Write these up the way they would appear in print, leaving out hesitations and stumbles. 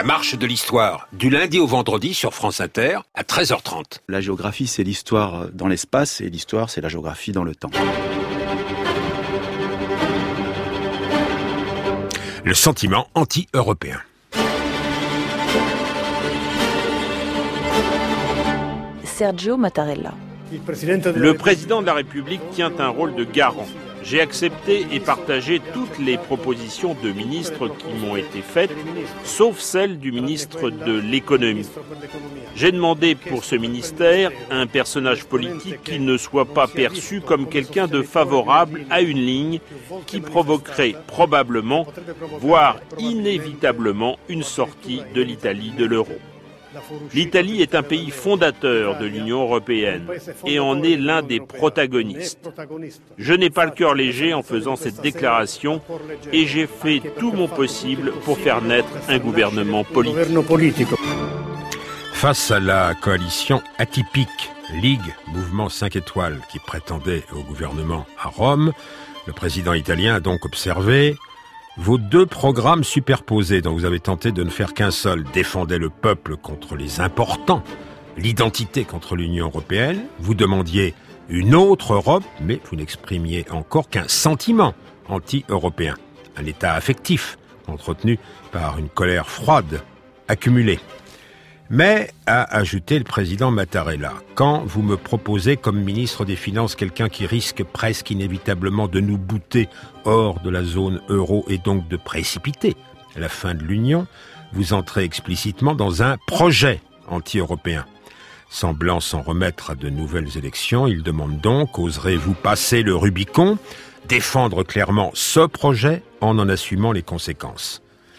marche de l'histoire, du lundi au vendredi sur France Inter, à 13h30. La géographie, c'est l'histoire dans l'espace, et l'histoire, c'est la géographie dans le temps. Le sentiment anti-européen. Sergio Mattarella. Le président de la République tient un rôle de garant. J'ai accepté et partagé toutes les propositions de ministres qui m'ont été faites, sauf celle du ministre de l'économie. J'ai demandé pour ce ministère un personnage politique qui ne soit pas perçu comme quelqu'un de favorable à une ligne qui provoquerait probablement, voire inévitablement, une sortie de l'Italie de l'euro. L'Italie est un pays fondateur de l'Union européenne et en est l'un des protagonistes. Je n'ai pas le cœur léger en faisant cette déclaration et j'ai fait tout mon possible pour faire naître un gouvernement politique. Face à la coalition atypique, Ligue, Mouvement 5 étoiles, qui prétendait au gouvernement à Rome, le président italien a donc observé: vos deux programmes superposés dont vous avez tenté de ne faire qu'un seul défendaient le peuple contre les importants, l'identité contre l'Union européenne. Vous demandiez une autre Europe, mais vous n'exprimiez encore qu'un sentiment anti-européen, un état affectif entretenu par une colère froide accumulée. Mais, a ajouté le président Mattarella, quand vous me proposez comme ministre des Finances quelqu'un qui risque presque inévitablement de nous bouter hors de la zone euro et donc de précipiter la fin de l'Union, vous entrez explicitement dans un projet anti-européen. Semblant s'en remettre à de nouvelles élections, il demande donc: oserez-vous passer le Rubicon, défendre clairement ce projet en assumant les conséquences?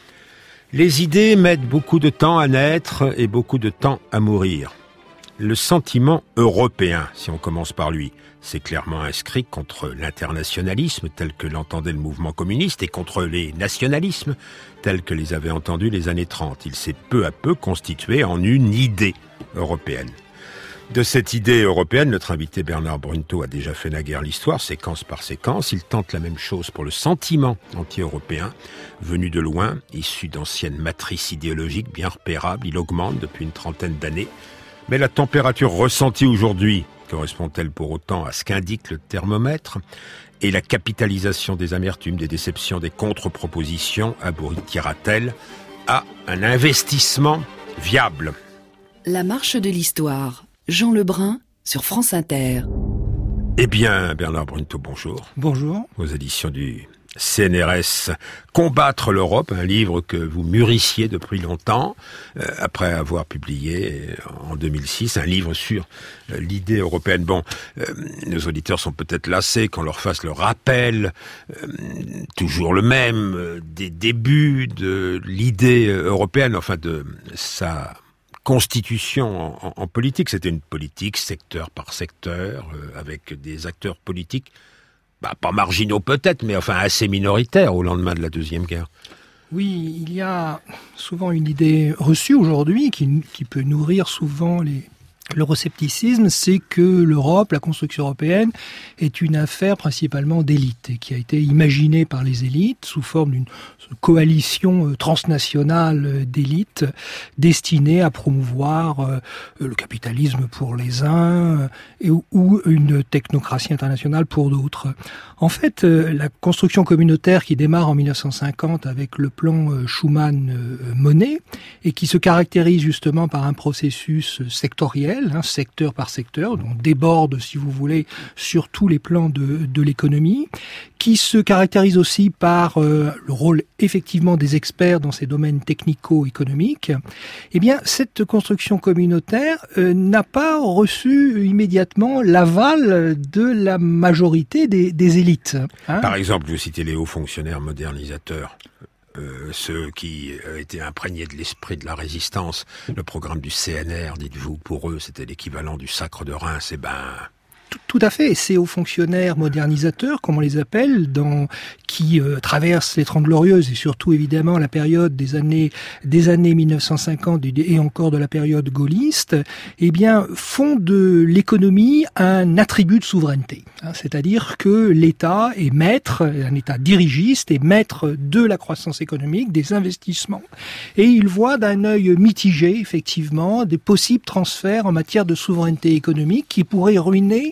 Les idées mettent beaucoup de temps à naître et beaucoup de temps à mourir. Le sentiment européen, si on commence par lui, c'est clairement inscrit contre l'internationalisme tel que l'entendait le mouvement communiste et contre les nationalismes tels que les avaient entendus les années 30. Il s'est peu à peu constitué en une idée européenne. De cette idée européenne, notre invité Bernard Brunto a déjà fait naguère l'histoire, séquence par séquence. Il tente la même chose pour le sentiment anti-européen. Venu de loin, issu d'anciennes matrices idéologiques bien repérables, il augmente depuis une trentaine d'années. Mais la température ressentie aujourd'hui correspond-elle pour autant à ce qu'indique le thermomètre? Et la capitalisation des amertumes, des déceptions, des contre-propositions aboutira-t-elle à un investissement viable? La marche de l'histoire. Jean Lebrun sur France Inter. Eh bien, Bernard Brunto, bonjour. Bonjour. Aux éditions du CNRS, Combattre l'Europe, un livre que vous mûrissiez depuis longtemps, après avoir publié en 2006 un livre sur l'idée européenne. Bon, nos auditeurs sont peut-être lassés qu'on leur fasse le rappel, toujours le même, des débuts de l'idée européenne, enfin de sa constitution en politique. C'était une politique secteur par secteur, avec des acteurs politiques, pas marginaux peut-être, mais enfin assez minoritaires au lendemain de la Deuxième Guerre. Oui, il y a souvent une idée reçue aujourd'hui qui peut nourrir souvent l'euroscepticisme, c'est que l'Europe, la construction européenne, est une affaire principalement d'élite et qui a été imaginée par les élites sous forme d'une coalition transnationale d'élites destinée à promouvoir le capitalisme pour les uns ou une technocratie internationale pour d'autres. En fait, la construction communautaire qui démarre en 1950 avec le plan Schuman-Monnet et qui se caractérise justement par un processus sectoriel, secteur par secteur, donc déborde, si vous voulez, sur tous les plans de l'économie, qui se caractérise aussi par le rôle effectivement des experts dans ces domaines technico-économiques. Eh bien, cette construction communautaire n'a pas reçu immédiatement l'aval de la majorité des élites. Par exemple, vous citez les hauts fonctionnaires modernisateurs. Ceux qui étaient imprégnés de l'esprit de la résistance, le programme du CNR, dites-vous, pour eux, c'était l'équivalent du sacre de Reims. Tout à fait. C'est aux fonctionnaires modernisateurs, comme on les appelle, qui traversent les 30 Glorieuses et surtout évidemment la période des années 1950 et encore de la période gaulliste, font de l'économie un attribut de souveraineté. C'est-à-dire que l'État est maître, un État dirigiste est maître de la croissance économique, des investissements, et il voit d'un œil mitigé effectivement des possibles transferts en matière de souveraineté économique qui pourraient ruiner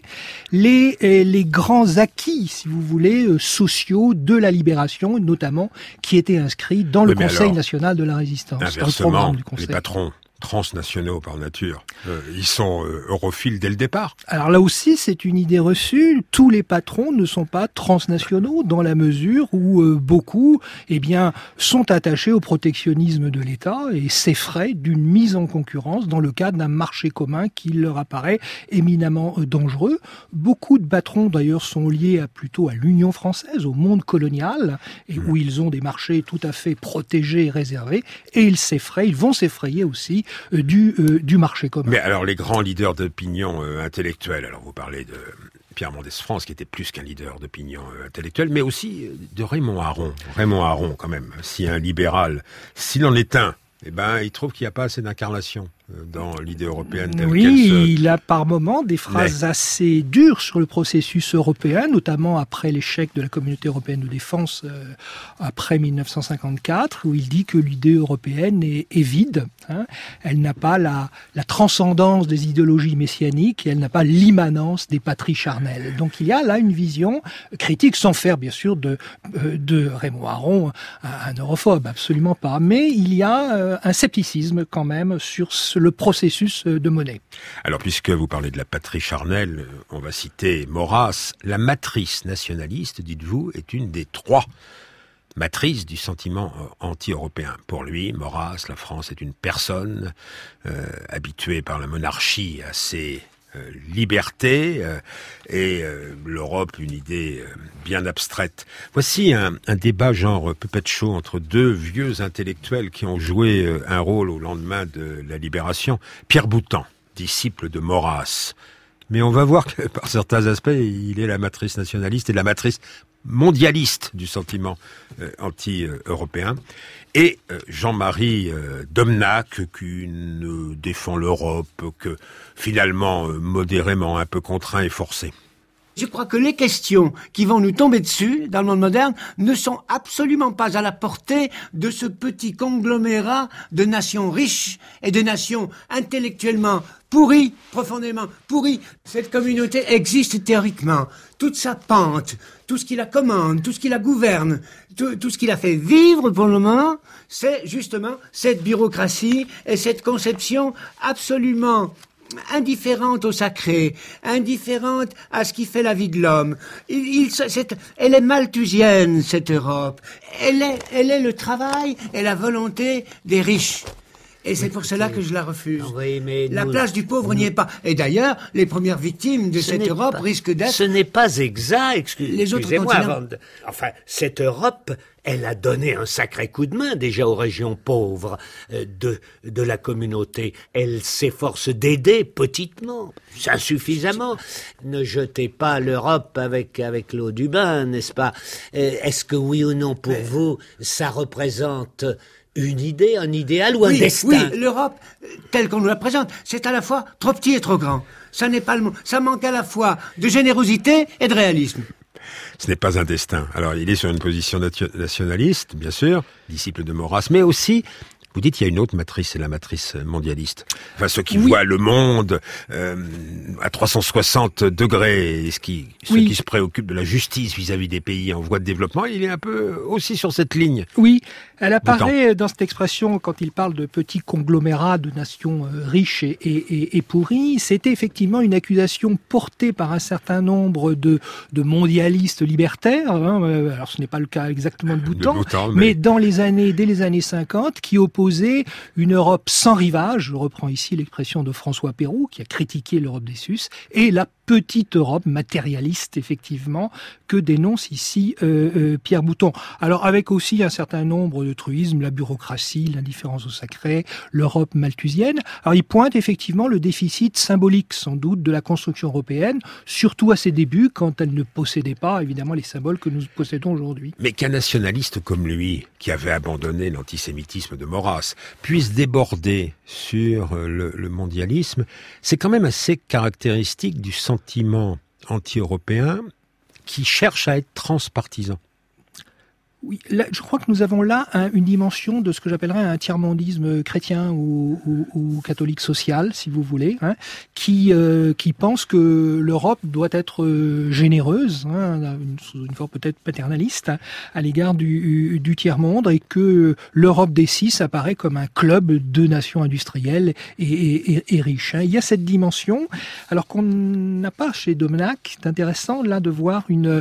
les grands acquis, si vous voulez, sociaux de la libération, notamment qui étaient inscrits dans le Conseil national de la résistance. Inversement, les patrons transnationaux par nature, ils sont europhiles dès le départ. Alors là aussi, c'est une idée reçue. Tous les patrons ne sont pas transnationaux dans la mesure où beaucoup, sont attachés au protectionnisme de l'État et s'effraient d'une mise en concurrence dans le cadre d'un marché commun qui leur apparaît éminemment dangereux. Beaucoup de patrons, d'ailleurs, sont liés plutôt à l'Union française, au monde colonial, et où ils ont des marchés tout à fait protégés et réservés, et ils vont s'effrayer aussi du marché commun. Mais alors les grands leaders d'opinion intellectuelle, alors vous parlez de Pierre Mendès France, qui était plus qu'un leader d'opinion intellectuelle, mais aussi de Raymond Aron. Raymond Aron, quand même, si un libéral, s'il en est un, il trouve qu'il n'y a pas assez d'incarnation dans l'idée européenne. Il a par moments des phrases assez dures sur le processus européen, notamment après l'échec de la Communauté européenne de défense après 1954, où il dit que l'idée européenne est vide. Elle n'a pas la transcendance des idéologies messianiques et elle n'a pas l'immanence des patries charnelles. Donc il y a là une vision critique, sans faire bien sûr de Raymond Aron un europhobe, absolument pas. Mais il y a un scepticisme quand même sur le processus de Monnet. Alors, puisque vous parlez de la patrie charnelle, on va citer Maurras. La matrice nationaliste, dites-vous, est une des 3 matrices du sentiment anti-européen. Pour lui, Maurras, la France est une personne habituée par la monarchie à ses libertés et l'Europe, une idée bien abstraite. Voici un débat genre Puppet Show entre 2 vieux intellectuels qui ont joué un rôle au lendemain de la libération. Pierre Boutan, disciple de Maurras. Mais on va voir que par certains aspects, il est la matrice nationaliste et la matrice mondialiste du sentiment anti-européen. Et Jean-Marie Domnac, qui ne défend l'Europe que finalement modérément un peu contraint et forcé. Je crois que les questions qui vont nous tomber dessus dans le monde moderne ne sont absolument pas à la portée de ce petit conglomérat de nations riches et de nations intellectuellement pourries, profondément pourries. Cette communauté existe théoriquement. Toute sa pente, tout ce qui la commande, tout ce qui la gouverne, tout ce qui la fait vivre pour le moment, c'est justement cette bureaucratie et cette conception absolument indifférente au sacré, indifférente à ce qui fait la vie de l'homme. Elle est malthusienne, cette Europe. Elle est le travail et la volonté des riches. Et c'est pour cela que je la refuse. Oui, mais la place du pauvre n'y est pas. Et d'ailleurs, les premières victimes de cette Europe risquent d'être... Ce n'est pas exact, excusez-moi. Enfin, cette Europe, elle a donné un sacré coup de main déjà aux régions pauvres de la communauté. Elle s'efforce d'aider petitement, insuffisamment. Ne jetez pas l'Europe avec l'eau du bain, n'est-ce pas? Est-ce que oui ou non, pour vous, ça représente une idée, un idéal ou un destin? Oui, l'Europe, telle qu'on nous la présente, c'est à la fois trop petit et trop grand. Ça n'est pas le mot. Ça manque à la fois de générosité et de réalisme. Ce n'est pas un destin. Alors, il est sur une position nationaliste, bien sûr, disciple de Maurras, mais aussi, vous dites qu'il y a une autre matrice, c'est la matrice mondialiste. Enfin, ceux qui voient le monde à 360 degrés, ceux qui se préoccupent de la justice vis-à-vis des pays en voie de développement, il est un peu aussi sur cette ligne. Oui, elle apparaît dans cette expression quand il parle de petits conglomérats de nations riches et pourries. C'était effectivement une accusation portée par un certain nombre de mondialistes libertaires. Alors, ce n'est pas le cas exactement de Boutan, mais dès les années 50, qui opposaient opposer une Europe sans rivage, je reprends ici l'expression de François Pérou, qui a critiqué l'Europe des Sus, et la petite Europe matérialiste, effectivement, que dénonce ici Pierre Bouton. Alors, avec aussi un certain nombre de truismes, la bureaucratie, l'indifférence au sacré, l'Europe malthusienne. Alors, il pointe effectivement le déficit symbolique, sans doute, de la construction européenne, surtout à ses débuts, quand elle ne possédait pas, évidemment, les symboles que nous possédons aujourd'hui. Mais qu'un nationaliste comme lui, qui avait abandonné l'antisémitisme de Maurras, puisse déborder sur le mondialisme, c'est quand même assez caractéristique du sentiment anti-européen qui cherche à être transpartisan. Oui, là, je crois que nous avons là une dimension de ce que j'appellerais un tiers-mondisme chrétien ou catholique social, si vous voulez, qui pense que l'Europe doit être généreuse, sous une forme peut-être paternaliste, à l'égard du tiers-monde, et que l'Europe des six apparaît comme un club de nations industrielles et riches. Il y a cette dimension, alors qu'on n'a pas chez Domenach. C'est intéressant là de voir une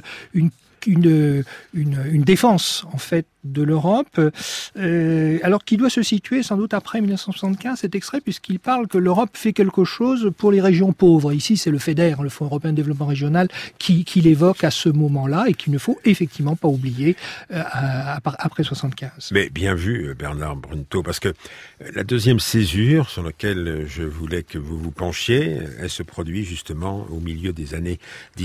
défense en fait de l'Europe, alors qui doit se situer sans doute après 1975, cet extrait, puisqu'il parle que l'Europe fait quelque chose pour les régions pauvres. Ici, c'est le FEDER, le Fonds européen de développement régional, qui l'évoque à ce moment-là et qu'il ne faut effectivement pas oublier après 75. Mais bien vu, Bernard Brunto, parce que la deuxième césure sur laquelle je voulais que vous vous penchiez, elle se produit justement au milieu des années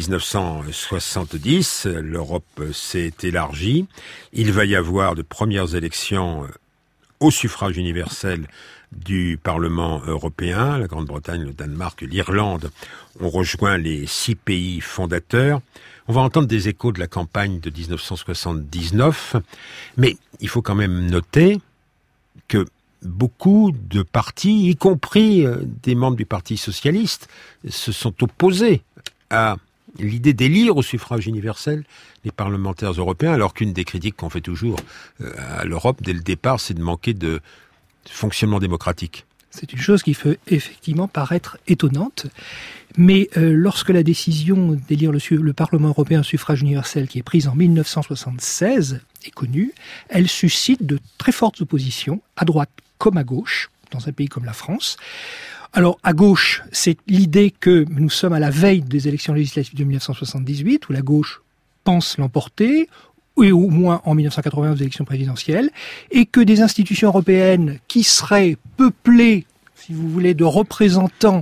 1970. L'Europe s'est élargie. Il va y avoir de premières élections au suffrage universel du Parlement européen. La Grande-Bretagne, le Danemark, l'Irlande ont rejoint les 6 pays fondateurs. On va entendre des échos de la campagne de 1979, mais il faut quand même noter que beaucoup de partis, y compris des membres du Parti socialiste, se sont opposés à l'idée d'élire au suffrage universel les parlementaires européens, alors qu'une des critiques qu'on fait toujours à l'Europe dès le départ, c'est de manquer de fonctionnement démocratique. C'est une chose qui peut effectivement paraître étonnante, mais lorsque la décision d'élire le Parlement européen au suffrage universel, qui est prise en 1976, est connue, elle suscite de très fortes oppositions, à droite comme à gauche, dans un pays comme la France. Alors, à gauche, c'est l'idée que nous sommes à la veille des élections législatives de 1978, où la gauche pense l'emporter, et au moins en 1980 aux élections présidentielles, et que des institutions européennes qui seraient peuplées, si vous voulez, de représentants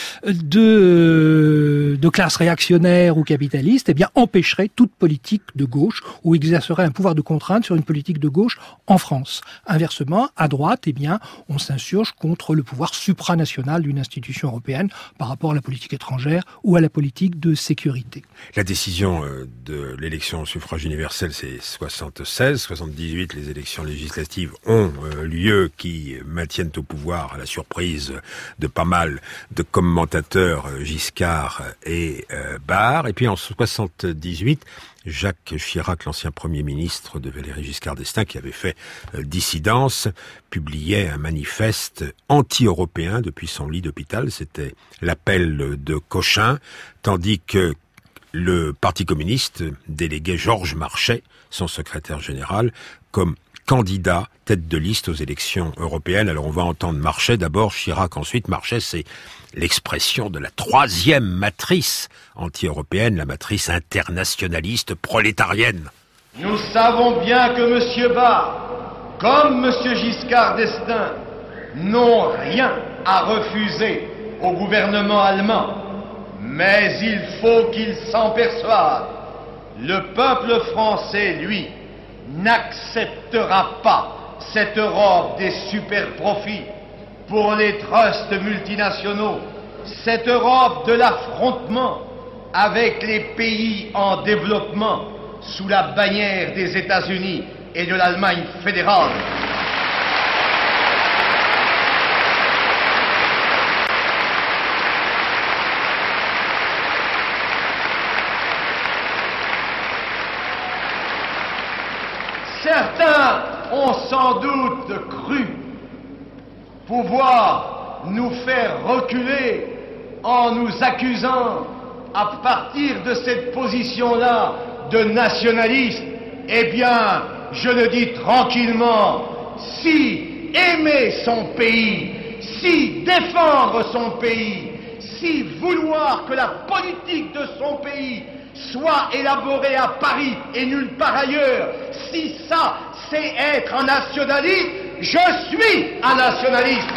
de classes réactionnaires ou capitalistes, eh bien, empêcheraient toute politique de gauche ou exerceraient un pouvoir de contrainte sur une politique de gauche en France. Inversement, à droite, eh bien, on s'insurge contre le pouvoir supranational d'une institution européenne par rapport à la politique étrangère ou à la politique de sécurité. La décision de l'élection au suffrage universel, c'est 76, 78, les élections législatives ont lieu, qui maintiennent au pouvoir, à la surprise de pas mal de commentateurs, Giscard et Barre. Et puis en 78, Jacques Chirac, l'ancien Premier ministre de Valéry Giscard d'Estaing, qui avait fait dissidence, publiait un manifeste anti-européen depuis son lit d'hôpital. C'était l'appel de Cochin, tandis que le Parti communiste déléguait Georges Marchais, son secrétaire général, comme candidat tête de liste aux élections européennes. Alors on va entendre Marchais d'abord, Chirac ensuite. Marchais, c'est l'expression de la troisième matrice anti-européenne, la matrice internationaliste prolétarienne. Nous savons bien que M. Barre, comme M. Giscard d'Estaing, n'ont rien à refuser au gouvernement allemand. Mais il faut qu'ils s'en persuadent. Le peuple français, lui, n'acceptera pas cette Europe des super-profits pour les trusts multinationaux, cette Europe de l'affrontement avec les pays en développement sous la bannière des États-Unis et de l'Allemagne fédérale. Certains ont sans doute cru pouvoir nous faire reculer en nous accusant, à partir de cette position-là, de nationalistes. Eh bien, je le dis tranquillement, si aimer son pays, si défendre son pays, si vouloir que la politique de son pays soit élaborée à Paris et nulle part ailleurs, si ça c'est être un nationaliste, je suis un nationaliste.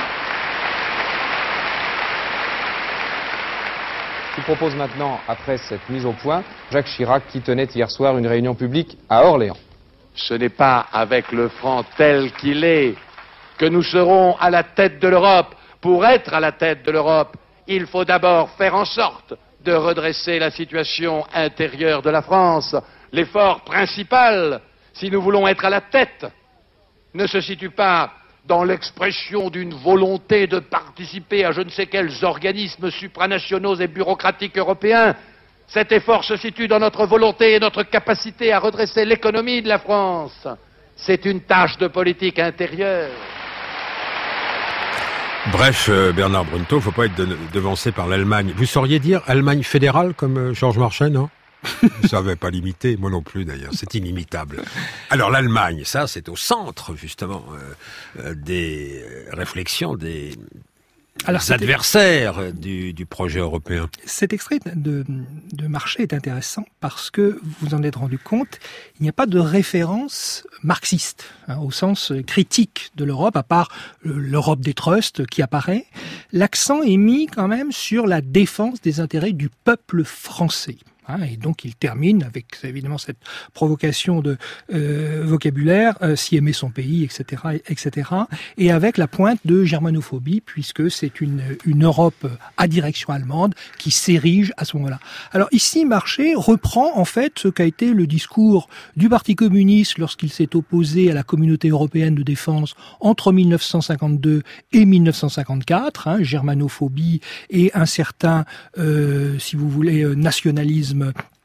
Je vous propose maintenant, après cette mise au point, Jacques Chirac qui tenait hier soir une réunion publique à Orléans. Ce n'est pas avec le franc tel qu'il est que nous serons à la tête de l'Europe. Pour être à la tête de l'Europe, il faut d'abord faire en sorte de redresser la situation intérieure de la France. L'effort principal, si nous voulons être à la tête, ne se situe pas dans l'expression d'une volonté de participer à je ne sais quels organismes supranationaux et bureaucratiques européens. Cet effort se situe dans notre volonté et notre capacité à redresser l'économie de la France. C'est une tâche de politique intérieure. Bref, Bernard Brunto, faut pas être devancé par l'Allemagne. Vous sauriez dire Allemagne fédérale comme Georges Marchais, non? Vous savez pas l'imiter, moi non plus d'ailleurs, c'est inimitable. Alors l'Allemagne, ça c'est au centre justement des réflexions des adversaires du projet européen. Cet extrait de Marchais est intéressant parce que vous en êtes rendu compte, il n'y a pas de référence marxiste au sens critique de l'Europe, à part l'Europe des trusts qui apparaît. L'accent est mis quand même sur la défense des intérêts du peuple français. Et donc il termine avec évidemment cette provocation de vocabulaire, si aimer son pays, etc., etc., et avec la pointe de germanophobie, puisque c'est une Europe à direction allemande qui s'érige à ce moment-là. Alors ici, Marchais reprend en fait ce qu'a été le discours du Parti communiste lorsqu'il s'est opposé à la Communauté européenne de défense entre 1952 et 1954, germanophobie et un certain, si vous voulez, nationalisme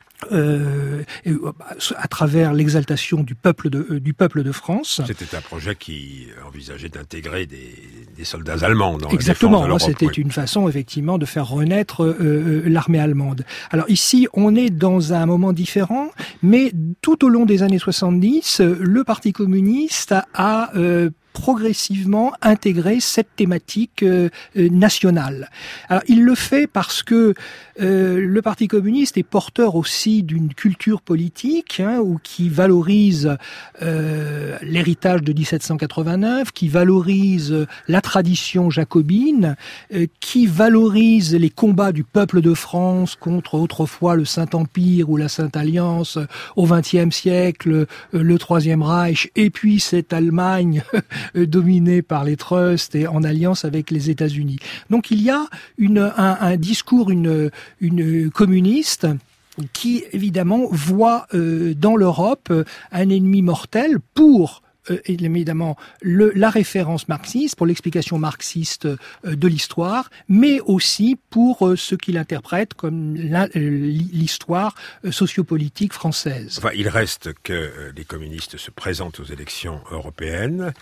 à travers l'exaltation du peuple de France. C'était un projet qui envisageait d'intégrer des soldats allemands dans Exactement, la défense de l'Europe. C'était une façon effectivement de faire renaître l'armée allemande. Alors ici, on est dans un moment différent, mais tout au long des années 70, le Parti communiste a progressivement intégrer cette thématique nationale. Alors il le fait parce que le Parti communiste est porteur aussi d'une culture politique ou qui valorise l'héritage de 1789, qui valorise la tradition jacobine, qui valorise les combats du peuple de France contre autrefois le Saint-Empire ou la Sainte-Alliance au XXe siècle, le Troisième Reich, et puis cette Allemagne dominé par les trusts et en alliance avec les États-Unis. Donc il y a un discours une communiste qui évidemment voit dans l'Europe un ennemi mortel pour évidemment la référence marxiste, pour l'explication marxiste de l'histoire, mais aussi pour ce qu'il interprète comme l'histoire sociopolitique française. Enfin, il reste que les communistes se présentent aux élections européennes.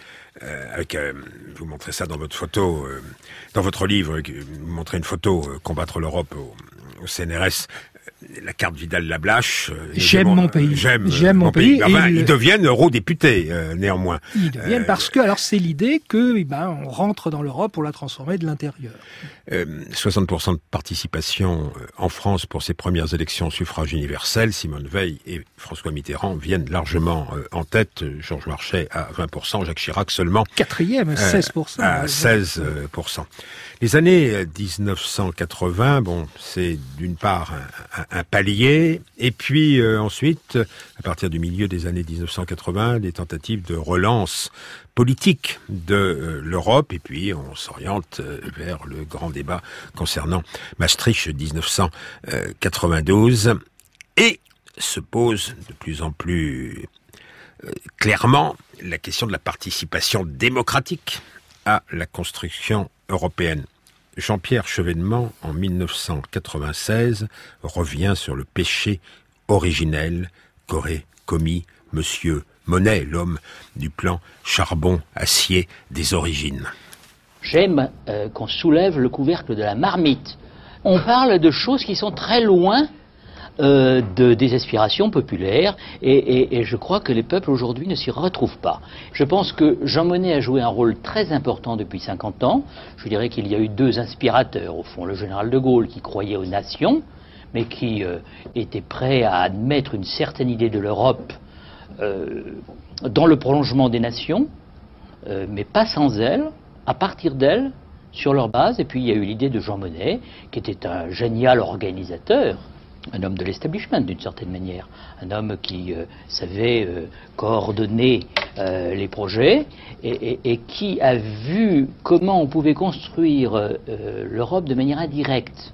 Vous montrez ça dans votre photo, dans votre livre, vous montrez une photo Combattre l'Europe au CNRS. La carte Vidal-Lablache. J'aime mon pays. J'aime mon pays. Enfin, ils deviennent eurodéputés, néanmoins. Ils deviennent parce que, alors, c'est l'idée que, on rentre dans l'Europe pour la transformer de l'intérieur. 60% de participation en France pour ces premières élections au suffrage universel. Simone Veil et François Mitterrand viennent largement en tête. Georges Marchais à 20%, Jacques Chirac seulement. Quatrième, 16%. À 16%. Les années 1980, c'est d'une part un palier, et puis ensuite, à partir du milieu des années 1980, des tentatives de relance politique de l'Europe, et puis on s'oriente vers le grand débat concernant Maastricht 1992, et se pose de plus en plus clairement la question de la participation démocratique à la construction européenne. Jean-Pierre Chevènement, en 1996, revient sur le péché originel qu'aurait commis Monsieur Monet, l'homme du plan charbon-acier des origines. J'aime qu'on soulève le couvercle de la marmite. On parle de choses qui sont très loin de désespération populaire, et je crois que les peuples aujourd'hui ne s'y retrouvent pas. Je pense que Jean Monnet a joué un rôle très important depuis 50 ans. Je dirais qu'il y a eu 2 inspirateurs, au fond, le général de Gaulle qui croyait aux nations, mais qui était prêt à admettre une certaine idée de l'Europe dans le prolongement des nations, mais pas sans elles, à partir d'elles, sur leur base. Et puis il y a eu l'idée de Jean Monnet, qui était un génial organisateur, un homme de l'establishment d'une certaine manière, un homme qui savait coordonner les projets et qui a vu comment on pouvait construire l'Europe de manière indirecte,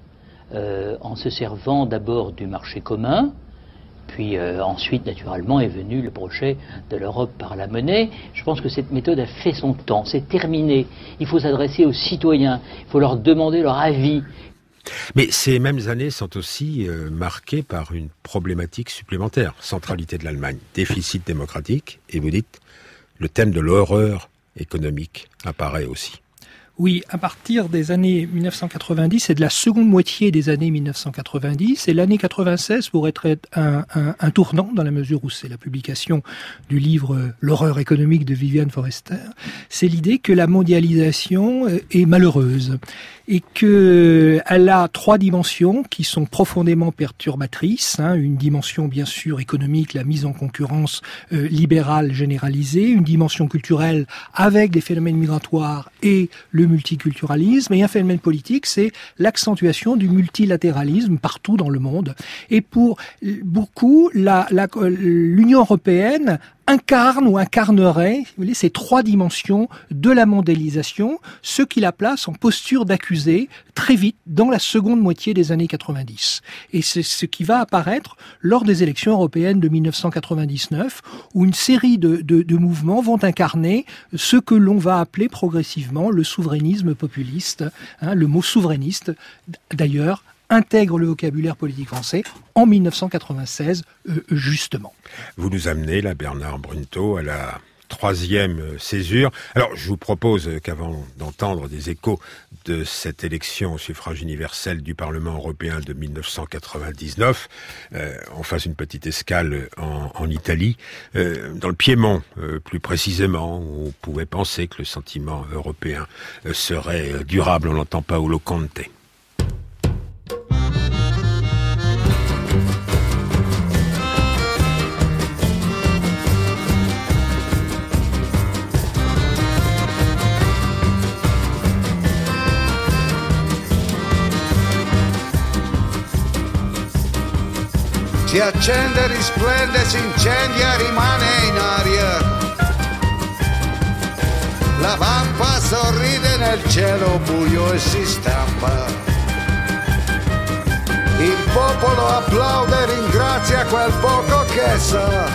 en se servant d'abord du marché commun. Puis ensuite, naturellement, est venu le projet de l'Europe par la monnaie. Je pense que cette méthode a fait son temps. C'est terminé. Il faut s'adresser aux citoyens. Il faut leur demander leur avis. Mais ces mêmes années sont aussi marquées par une problématique supplémentaire. Centralité de l'Allemagne, déficit démocratique. Et vous dites, le thème de l'horreur économique apparaît aussi. Oui, à partir des années 1990 et de la seconde moitié des années 1990, et l'année 96 pourrait être un tournant dans la mesure où c'est la publication du livre L'horreur économique de Viviane Forester, c'est l'idée que la mondialisation est malheureuse et qu'elle a 3 dimensions qui sont profondément perturbatrices. Une dimension bien sûr économique, la mise en concurrence libérale généralisée, une dimension culturelle avec des phénomènes migratoires et le multiculturalisme, et un phénomène politique, c'est l'accentuation du multilatéralisme partout dans le monde. Et pour beaucoup, l'Union européenne incarne ou incarnerait, vous voyez, ces 3 dimensions de la mondialisation, ce qui la place en posture d'accusé très vite dans la seconde moitié des années 90. Et c'est ce qui va apparaître lors des élections européennes de 1999, où une série de mouvements vont incarner ce que l'on va appeler progressivement le souverainisme populiste. Le mot souverainiste, d'ailleurs, intègre le vocabulaire politique français en 1996, justement. Vous nous amenez, là, Bernard Brunto, à la 3e césure. Alors, je vous propose qu'avant d'entendre des échos de cette élection au suffrage universel du Parlement européen de 1999, on fasse une petite escale en Italie, dans le Piémont, plus précisément, où on pouvait penser que le sentiment européen serait durable. On n'entend pas Paolo Conte. Si accende, risplende, si incendia, rimane in aria. La vampa sorride nel cielo buio e si stampa. Il popolo applaude e ringrazia quel poco che sa.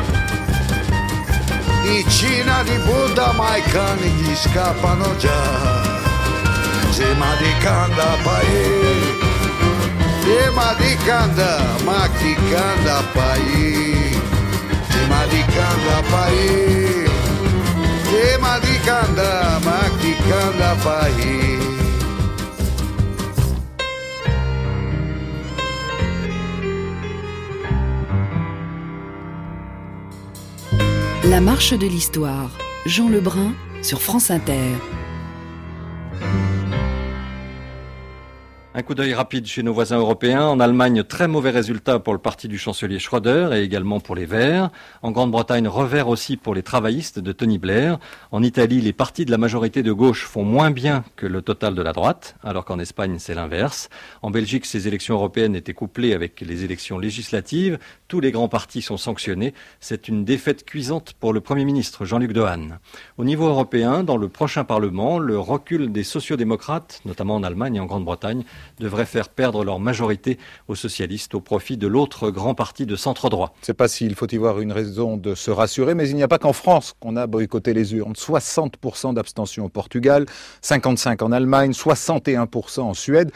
I Cina di Buddha ma i cani gli scappano già. Sema di canda paese. Ma di canda, ma chi canda pai? Ma di canda pai? Ma di canda, ma chi canda pai? La marche de l'histoire, Jean Lebrun sur France Inter. Un coup d'œil rapide chez nos voisins européens. En Allemagne, très mauvais résultat pour le parti du chancelier Schröder et également pour les Verts. En Grande-Bretagne, revers aussi pour les travaillistes de Tony Blair. En Italie, les partis de la majorité de gauche font moins bien que le total de la droite, alors qu'en Espagne, c'est l'inverse. En Belgique, ces élections européennes étaient couplées avec les élections législatives. Tous les grands partis sont sanctionnés. C'est une défaite cuisante pour le Premier ministre, Jean-Luc Dehaene. Au niveau européen, dans le prochain Parlement, le recul des sociodémocrates, notamment en Allemagne et en Grande-Bretagne, devrait faire perdre leur majorité aux socialistes au profit de l'autre grand parti de centre-droit. Je ne sais pas s'il faut y voir une raison de se rassurer, mais il n'y a pas qu'en France qu'on a boycotté les urnes. 60% d'abstention au Portugal, 55% en Allemagne, 61% en Suède,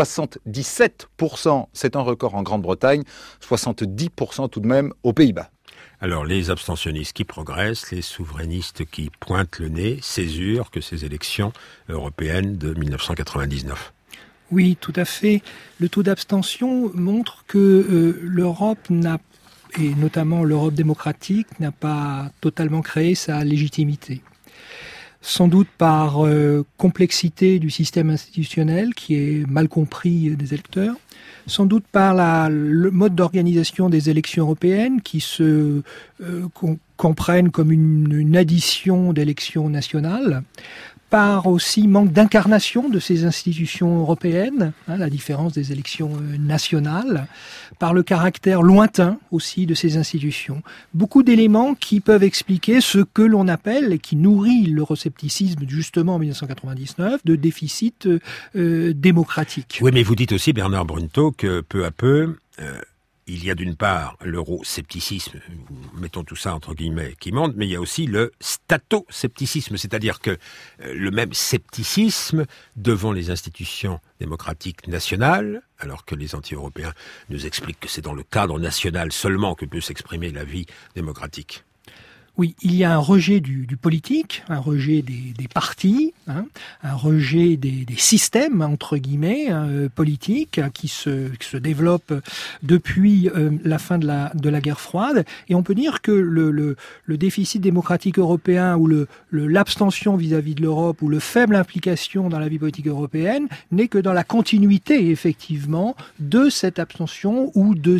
77%, c'est un record en Grande-Bretagne, 70% tout de même aux Pays-Bas. Alors, les abstentionnistes qui progressent, les souverainistes qui pointent le nez, césure que ces élections européennes de 1999. Oui, tout à fait. Le taux d'abstention montre que l'Europe et notamment l'Europe démocratique, n'a pas totalement créé sa légitimité. Sans doute par complexité du système institutionnel qui est mal compris des électeurs, sans doute par le mode d'organisation des élections européennes qui se comprennent comme une addition d'élections nationales, par aussi manque d'incarnation de ces institutions européennes, la différence des élections nationales, par le caractère lointain aussi de ces institutions. Beaucoup d'éléments qui peuvent expliquer ce que l'on appelle, et qui nourrit l'euroscepticisme justement en 1999, de déficit démocratique. Oui, mais vous dites aussi, Bernard Brunto, que peu à peu, il y a d'une part l'euroscepticisme, mettons tout ça entre guillemets, qui monte, mais il y a aussi le stato-scepticisme, c'est-à-dire que le même scepticisme devant les institutions démocratiques nationales, alors que les anti-européens nous expliquent que c'est dans le cadre national seulement que peut s'exprimer la vie démocratique. Oui, il y a un rejet du politique, un rejet des partis, un rejet des systèmes, entre guillemets, politiques, qui se développent depuis la fin de la guerre froide. Et on peut dire que le déficit démocratique européen ou l'abstention vis-à-vis de l'Europe ou le faible implication dans la vie politique européenne n'est que dans la continuité, effectivement, de cette abstention ou de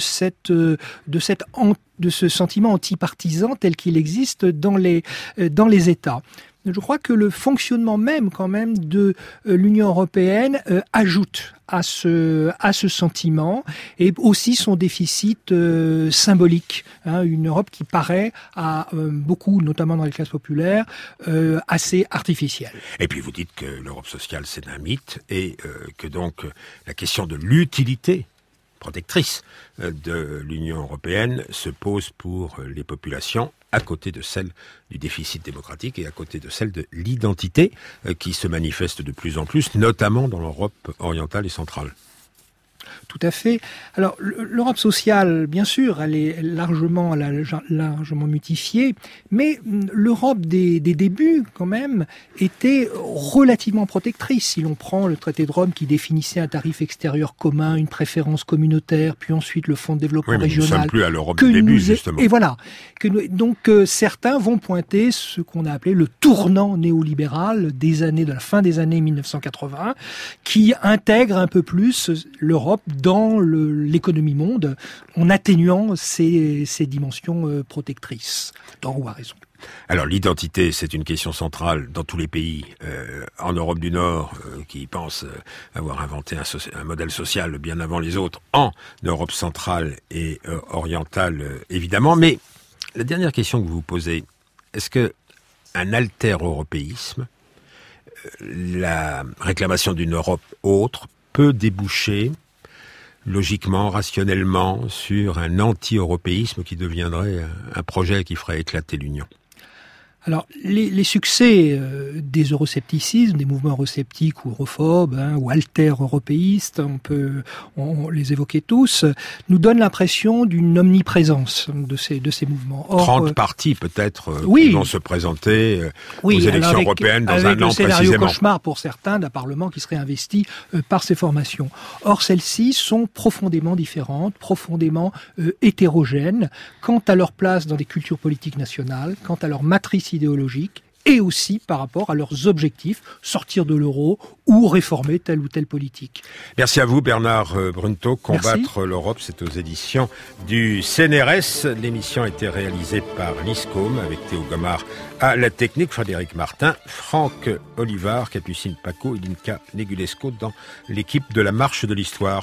ce sentiment antipartisan tel qu'il existe dans les États. Je crois que le fonctionnement même, quand même, de l'Union européenne ajoute à ce sentiment, et aussi son déficit symbolique. Une Europe qui paraît à beaucoup, notamment dans les classes populaires, assez artificielle. Et puis vous dites que l'Europe sociale, c'est un mythe, et que donc la question de l'utilité protectrice de l'Union européenne se pose pour les populations à côté de celle du déficit démocratique et à côté de celle de l'identité qui se manifeste de plus en plus, notamment dans l'Europe orientale et centrale. Tout à fait. Alors, l'Europe sociale, bien sûr, elle est largement mutifiée, mais l'Europe des débuts, quand même, était relativement protectrice. Si l'on prend le traité de Rome qui définissait un tarif extérieur commun, une préférence communautaire, puis ensuite le fonds de développement régional. Nous ne sommes plus à l'Europe des débuts, justement. Et voilà. Donc, certains vont pointer ce qu'on a appelé le tournant néolibéral de la fin des années 1980, qui intègre un peu plus l'Europe dans l'économie monde, en atténuant ces dimensions protectrices. Tort ou à raison. Alors l'identité, c'est une question centrale dans tous les pays en Europe du Nord qui pensent avoir inventé un modèle social bien avant les autres, en Europe centrale et orientale évidemment. Mais la dernière question que vous vous posez, est-ce que un alter-européisme, la réclamation d'une Europe autre, peut déboucher logiquement, rationnellement, sur un anti-européisme qui deviendrait un projet qui ferait éclater l'Union? Alors, les succès des euroscepticismes, des mouvements eurosceptiques ou europhobes, ou alter-européistes, on les évoquait tous, nous donnent l'impression d'une omniprésence de ces mouvements. Or, 30 partis peut-être qui vont se présenter aux élections européennes dans un an précisément. Avec le scénario cauchemar pour certains d'un Parlement qui serait investi par ces formations. Or, celles-ci sont profondément différentes, profondément hétérogènes, quant à leur place dans des cultures politiques nationales, quant à leur matrice idéologique, et aussi par rapport à leurs objectifs, sortir de l'euro ou réformer telle ou telle politique. Merci à vous Bernard Brunto. Combattre l'Europe, c'est aux éditions du CNRS. L'émission a été réalisée par l'ISCOM avec Théo Gomard à la technique, Frédéric Martin, Franck Olivard, Capucine Paco et Linka Negulesco dans l'équipe de la Marche de l'Histoire.